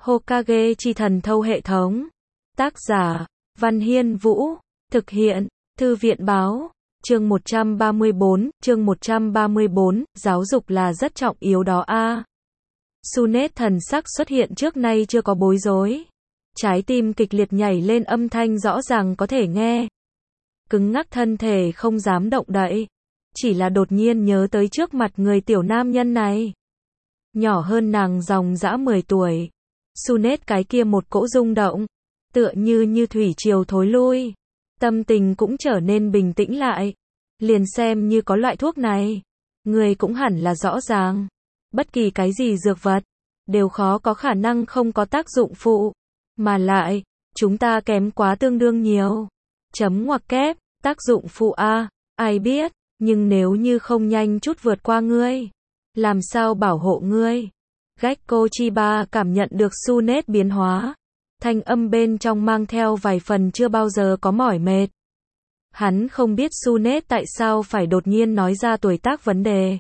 Hokage chi thần thâu hệ thống. Tác giả, Văn Hiên Vũ. Thực hiện, Thư viện báo. Chương 134, giáo dục là rất trọng yếu đó a. Sunet thần sắc xuất hiện trước nay chưa có bối rối. Trái tim kịch liệt nhảy lên, âm thanh rõ ràng có thể nghe. Cứng ngắc thân thể không dám động đậy. Chỉ là đột nhiên nhớ tới trước mặt người tiểu nam nhân này. Nhỏ hơn nàng dòng dã 10 tuổi. Sunet cái kia một cỗ rung động. Tựa như thủy triều thối lui. Tâm tình cũng trở nên bình tĩnh lại. Liền xem như có loại thuốc này. Người cũng hẳn là rõ ràng. Bất kỳ cái gì dược vật. Đều khó có khả năng không có tác dụng phụ. Mà lại, chúng ta kém quá tương đương nhiều. Chấm ngoặc kép, tác dụng phụ a, ai biết, nhưng nếu như không nhanh chút vượt qua ngươi, làm sao bảo hộ ngươi? Gekko Chiba cảm nhận được Sunet biến hóa, thanh âm bên trong mang theo vài phần chưa bao giờ có mỏi mệt. Hắn không biết Sunet tại sao phải đột nhiên nói ra tuổi tác vấn đề.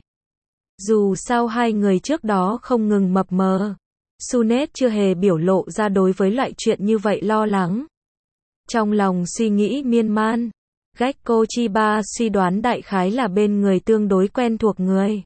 Dù sao hai người trước đó không ngừng mập mờ, Sunet chưa hề biểu lộ ra đối với loại chuyện như vậy lo lắng. Trong lòng suy nghĩ miên man, Gekko Chiba suy đoán đại khái là bên người tương đối quen thuộc người.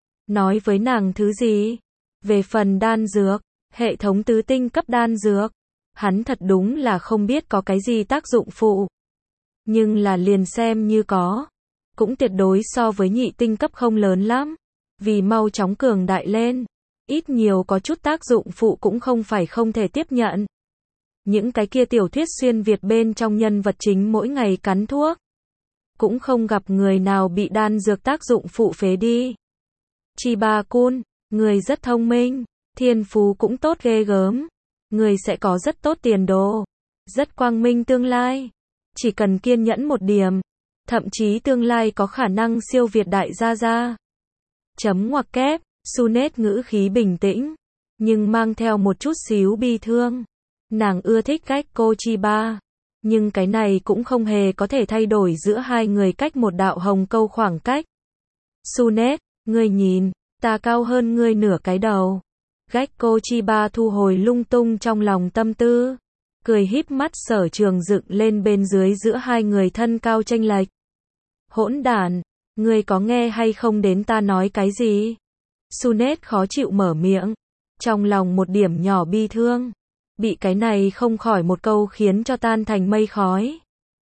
Nói với nàng thứ gì? Về phần đan dược, hệ thống tứ tinh cấp đan dược, hắn thật đúng là không biết có cái gì tác dụng phụ. Nhưng là liền xem như có, cũng tuyệt đối so với nhị tinh cấp không lớn lắm, vì mau chóng cường đại lên. Ít nhiều có chút tác dụng phụ cũng không phải không thể tiếp nhận. Những cái kia tiểu thuyết xuyên Việt bên trong nhân vật chính mỗi ngày cắn thuốc. Cũng không gặp người nào bị đan dược tác dụng phụ phế đi. Chiba-kun, người rất thông minh, thiên phú cũng tốt ghê gớm. Người sẽ có rất tốt tiền đồ, rất quang minh tương lai. Chỉ cần kiên nhẫn một điểm, thậm chí tương lai có khả năng siêu việt đại gia gia. Chấm ngoặc kép. Sunet ngữ khí bình tĩnh, nhưng mang theo một chút xíu bi thương. Nàng ưa thích Gekko Chiba, nhưng cái này cũng không hề có thể thay đổi giữa hai người cách một đạo hồng câu khoảng cách. Sunet, ngươi nhìn, ta cao hơn ngươi nửa cái đầu. Gekko Chiba thu hồi lung tung trong lòng tâm tư, cười híp mắt sở trường dựng lên bên dưới giữa hai người thân cao chênh lệch. Hỗn đản, ngươi có nghe hay không đến ta nói cái gì? Sunet khó chịu mở miệng, trong lòng một điểm nhỏ bi thương, bị cái này không khỏi một câu khiến cho tan thành mây khói.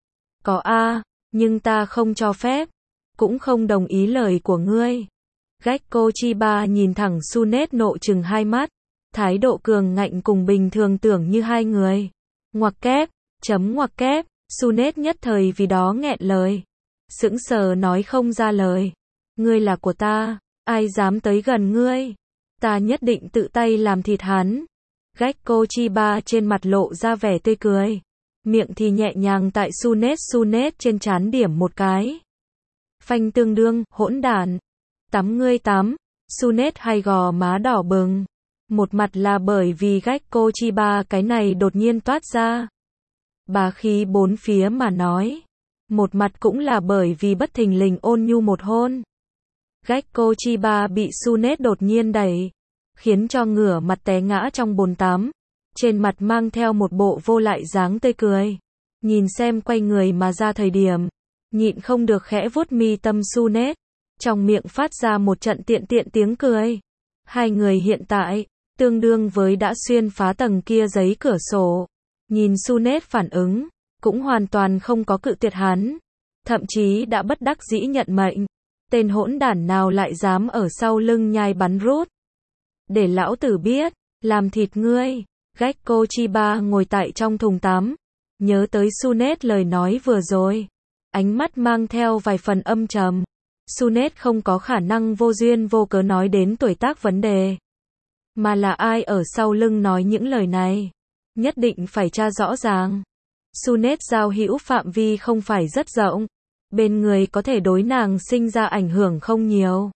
Có a, nhưng ta không cho phép, cũng không đồng ý lời của ngươi. Gekko Chiba nhìn thẳng Sunet nộ trừng hai mắt, thái độ cường ngạnh cùng bình thường tưởng như hai người. Ngoặc kép, chấm ngoặc kép, Sunet nhất thời vì đó nghẹn lời. Sững sờ nói không ra lời. Ngươi là của ta. Ai dám tới gần ngươi? Ta nhất định tự tay làm thịt hắn. Gekko Chiba trên mặt lộ ra vẻ tươi cười. Miệng thì nhẹ nhàng tại Sunet trên trán điểm một cái. Phanh tương đương, hỗn đản. Tắm ngươi tắm. Sunet hai gò má đỏ bừng. Một mặt là bởi vì Gekko Chiba cái này đột nhiên toát ra. Bá khí bốn phía mà nói. Một mặt cũng là bởi vì bất thình lình ôn nhu một hôn. Gekko Chiba bị Sunet đột nhiên đẩy, khiến cho ngửa mặt té ngã trong bồn tắm, trên mặt mang theo một bộ vô lại dáng tươi cười. Nhìn xem quay người mà ra thời điểm, nhịn không được khẽ vuốt mi tâm Sunet, trong miệng phát ra một trận tiện tiếng cười. Hai người hiện tại, tương đương với đã xuyên phá tầng kia giấy cửa sổ. Nhìn Sunet phản ứng, cũng hoàn toàn không có cự tuyệt hắn, thậm chí đã bất đắc dĩ nhận mệnh. Tên hỗn đản nào lại dám ở sau lưng nhai bắn rút. Để lão tử biết, làm thịt ngươi. Gekko Chiba ngồi tại trong thùng tắm, nhớ tới Sunet lời nói vừa rồi. Ánh mắt mang theo vài phần âm trầm. Sunet không có khả năng vô duyên vô cớ nói đến tuổi tác vấn đề. Mà là ai ở sau lưng nói những lời này. Nhất định phải tra rõ ràng. Sunet giao hữu phạm vi không phải rất rộng. Bên người có thể đối nàng sinh ra ảnh hưởng không nhiều.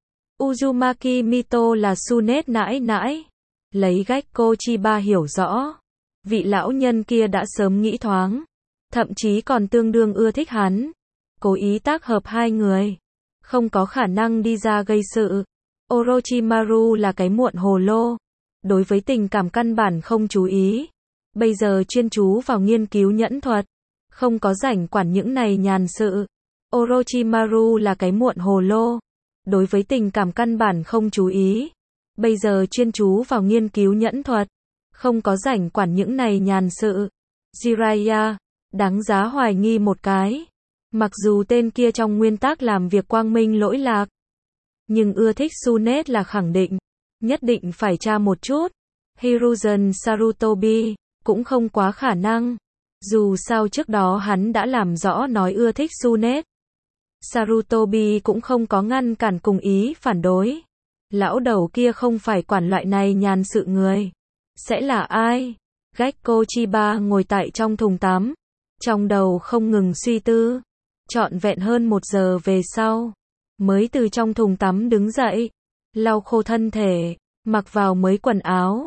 Uzumaki Mito là Sunet nãi nãi. Lấy Gekko Chiba hiểu rõ. Vị lão nhân kia đã sớm nghĩ thoáng. Thậm chí còn tương đương ưa thích hắn. Cố ý tác hợp hai người. Không có khả năng đi ra gây sự. Orochimaru là cái muộn hồ lô. đối với tình cảm căn bản không chú ý. Bây giờ chuyên chú vào nghiên cứu nhẫn thuật, không có rảnh quản những này nhàn sự. Orochimaru là cái muộn hồ lô, đối với tình cảm căn bản không chú ý. Bây giờ chuyên chú vào nghiên cứu nhẫn thuật, không có rảnh quản những này nhàn sự. Jiraiya, đáng giá hoài nghi một cái. Mặc dù tên kia trong nguyên tắc làm việc quang minh lỗi lạc, nhưng ưa thích Tsunade là khẳng định. Nhất định phải tra một chút. Hiruzen Sarutobi, cũng không quá khả năng. Dù sao trước đó hắn đã làm rõ nói ưa thích Tsunade. Sarutobi cũng không có ngăn cản cùng ý phản đối. Lão đầu kia không phải quản loại này nhàn sự người. Sẽ là ai? Gekko Chiba ngồi tại trong thùng tắm, trong đầu không ngừng suy tư. Trọn vẹn hơn 1 giờ về sau, mới từ trong thùng tắm đứng dậy, lau khô thân thể, mặc vào mới quần áo.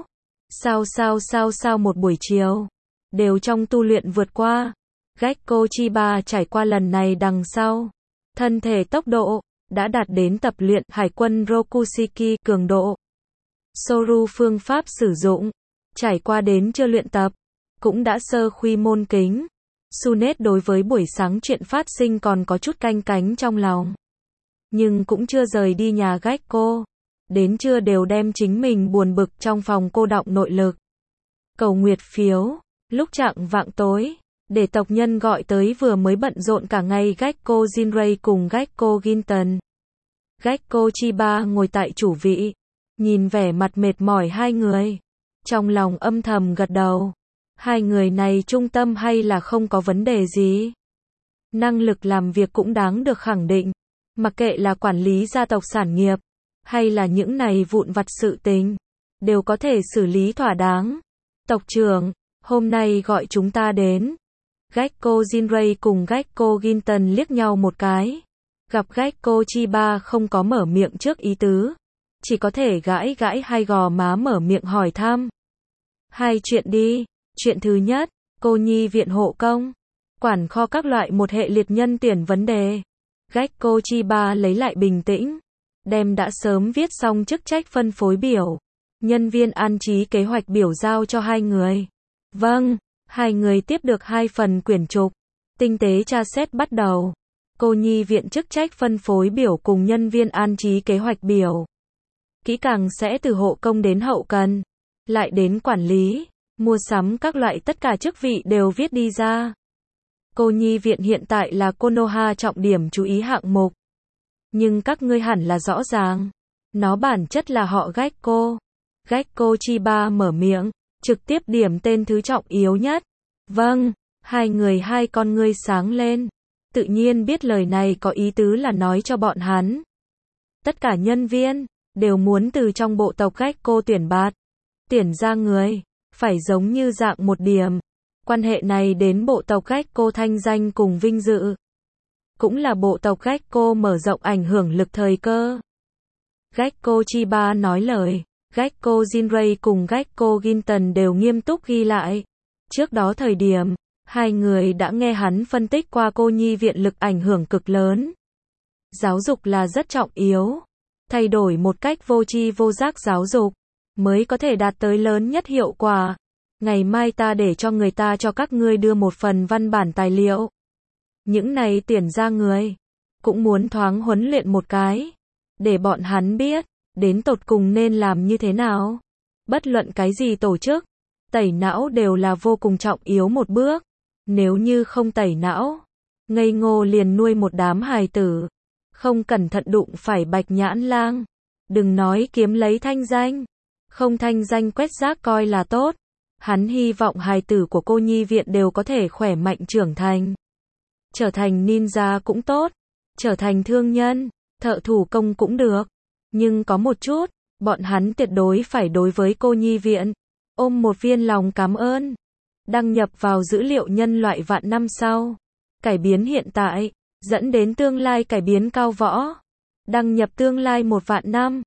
Sao một buổi chiều, đều trong tu luyện vượt qua. Gekko Chiba trải qua lần này đằng sau, thân thể tốc độ đã đạt đến tập luyện hải quân Rokushiki cường độ. Soru phương pháp sử dụng, trải qua đến chưa luyện tập, cũng đã sơ khuy môn kính. Tsunade đối với buổi sáng chuyện phát sinh còn có chút canh cánh trong lòng, nhưng cũng chưa rời đi nhà Gekko. Đến trưa đều đem chính mình buồn bực trong phòng cô đọng nội lực. Cầu nguyệt phiếu, lúc chạng vạng tối, để tộc nhân gọi tới vừa mới bận rộn cả ngày Gekko Jinrei cùng Gekko Ginton. Gekko Chiba ngồi tại chủ vị, nhìn vẻ mặt mệt mỏi hai người, trong lòng âm thầm gật đầu. Hai người này trung tâm hay là không có vấn đề gì. Năng lực làm việc cũng đáng được khẳng định, mặc kệ là quản lý gia tộc sản nghiệp, hay là những này vụn vặt sự tình, đều có thể xử lý thỏa đáng. Tộc trưởng, hôm nay gọi chúng ta đến. Gekko Jinrei cùng Gekko Ginton liếc nhau một cái. Gặp Gekko Chiba không có mở miệng trước ý tứ, chỉ có thể gãi gãi hai gò má mở miệng hỏi thăm. Hai chuyện đi. Chuyện thứ nhất, cô nhi viện hộ công, quản kho các loại một hệ liệt nhân tuyển vấn đề. Gekko Chiba lấy lại bình tĩnh, đem đã sớm viết xong chức trách phân phối biểu, nhân viên an trí kế hoạch biểu giao cho hai người. Vâng, hai người tiếp được 2 phần quyển trục, tinh tế tra xét bắt đầu. Cô nhi viện chức trách phân phối biểu cùng nhân viên an trí kế hoạch biểu. Kỹ càng sẽ từ hộ công đến hậu cần, lại đến quản lý, mua sắm các loại tất cả chức vị đều viết đi ra. Cô nhi viện hiện tại là Konoha trọng điểm chú ý hạng mục. Nhưng các ngươi hẳn là rõ ràng, nó bản chất là họ Gekko. Gekko Chiba mở miệng, trực tiếp điểm tên thứ trọng yếu nhất. Vâng, hai người hai con ngươi sáng lên. Tự nhiên biết lời này có ý tứ là nói cho bọn hắn. Tất cả nhân viên, đều muốn từ trong bộ tộc Gekko tuyển bạt. Tuyển ra người, phải giống như dạng một điểm. Quan hệ này đến bộ tộc Gekko thanh danh cùng vinh dự. Cũng là bộ tộc Gekko mở rộng ảnh hưởng lực thời cơ. Gekko Chiba nói lời, Gekko Jinrei cùng Gekko Ginton đều nghiêm túc ghi lại. Trước đó thời điểm, hai người đã nghe hắn phân tích qua cô nhi viện lực ảnh hưởng cực lớn. Giáo dục là rất trọng yếu. Thay đổi một cách vô tri vô giác giáo dục, mới có thể đạt tới lớn nhất hiệu quả. Ngày mai ta để cho người ta cho các ngươi đưa một phần văn bản tài liệu. Những này tuyển ra người, cũng muốn thoáng huấn luyện một cái, để bọn hắn biết, đến tột cùng nên làm như thế nào. Bất luận cái gì tổ chức, tẩy não đều là vô cùng trọng yếu một bước. Nếu như không tẩy não, ngây ngô liền nuôi một đám hài tử, không cẩn thận đụng phải bạch nhãn lang. Đừng nói kiếm lấy thanh danh, không thanh danh quét rác coi là tốt. Hắn hy vọng hài tử của cô nhi viện đều có thể khỏe mạnh trưởng thành. Trở thành ninja cũng tốt, trở thành thương nhân, thợ thủ công cũng được. Nhưng có một chút, bọn hắn tuyệt đối phải đối với cô nhi viện ôm một viên lòng cảm ơn. Đăng nhập vào dữ liệu nhân loại vạn năm sau, cải biến hiện tại, dẫn đến tương lai cải biến cao võ. Đăng nhập tương lai 1 vạn năm,